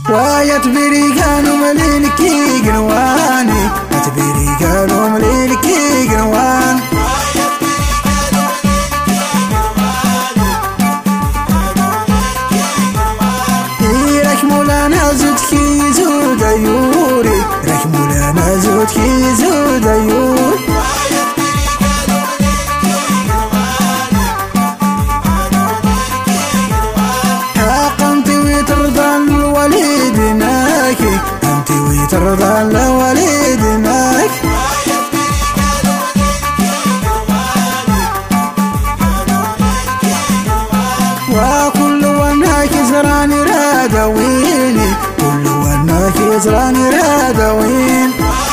ويا تبيري قالوا مليلكي قنواني تبيري قالوا مليلكي قنوان لك مولانا زودكي زود عيوري لك مولانا زودكي زود عيوري ترضى لوليد معك وكل وناك يزراني رادويني كل وناك يزراني رادوين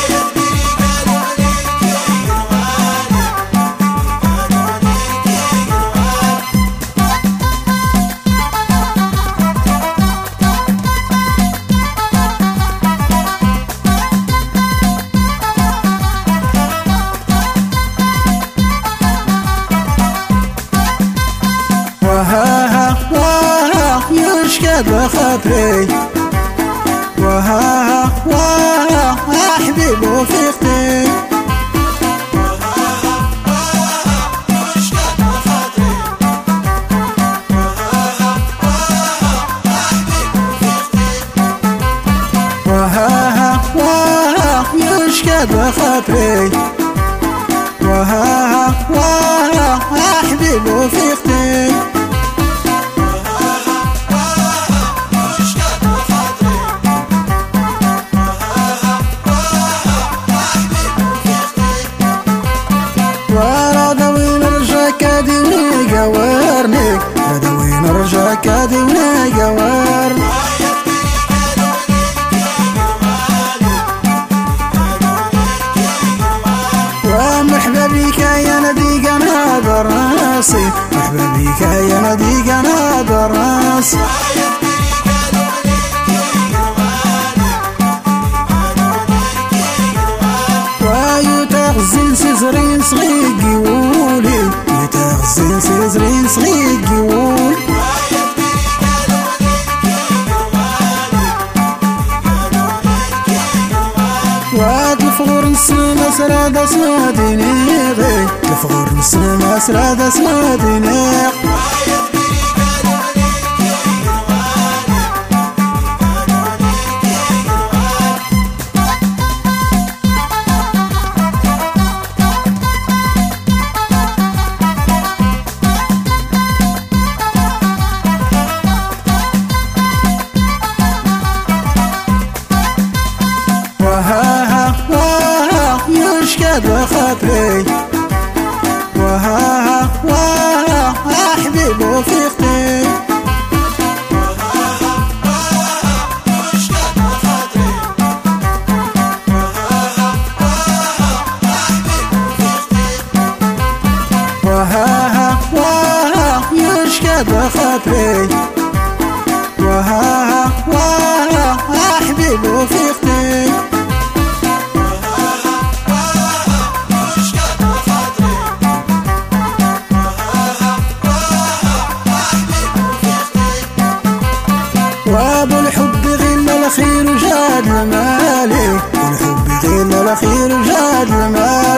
يشكد بخاطري وها حبيبي وفيقتي يشكد بخاطري وها يشكد بخاطري وها حبيبي وفيقتي قورني هذا وين رجعك هذا وين قورني ومرحبا بك يا نبي قناد راسي مرحبا بك يا نبي قناد راسي ويتغزل سزرين صغيق يقولي يتغزل سزرين صغيق يقول واد الفغور نسلم اسراد اسناديني غي الفغور نسلم اسراد اسناديني يشكد بخاطري وها حبيبي وفيقتي يشكد بخاطري وها يشكد بخاطري وها حبيبي وفيقتي وابو الحب غير الاخير وجاد المالي والحب غير الاخير وجاد المال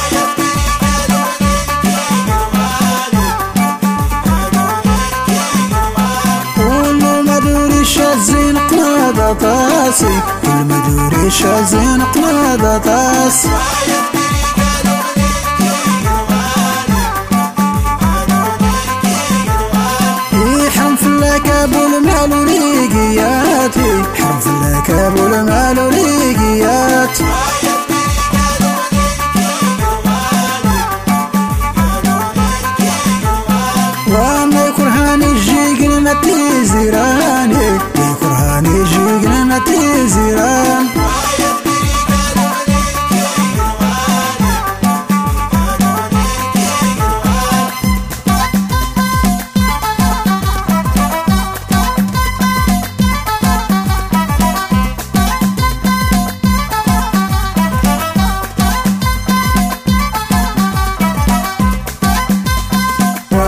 كل ما دوري الشازين قنادة طاسي كل ما دوري الشازين قنادة طاسي ابو المال وريقياتي حرف لك ابو المال وريقيات وما يكرهاني الجيق ما تيزيراني يكرهاني الجيق ما تيزيران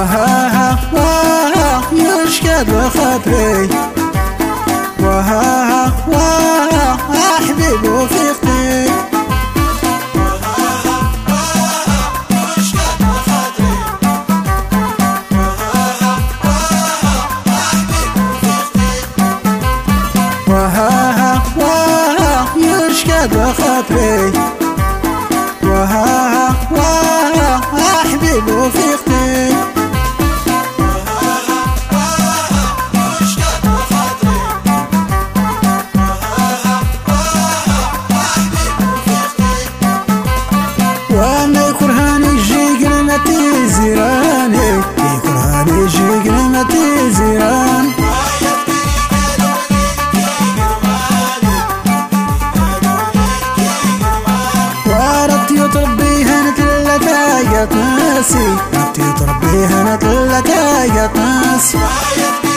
يشكد بخاطري وها خاطري وها حبيبي وفيقتي وانا كرهاني يجي قلمتي زيراني كرهاني يجي قلمتي زيران وربتي وتربي هنت لك يا ناسي ربتي وتربي هنت لك يا ناسي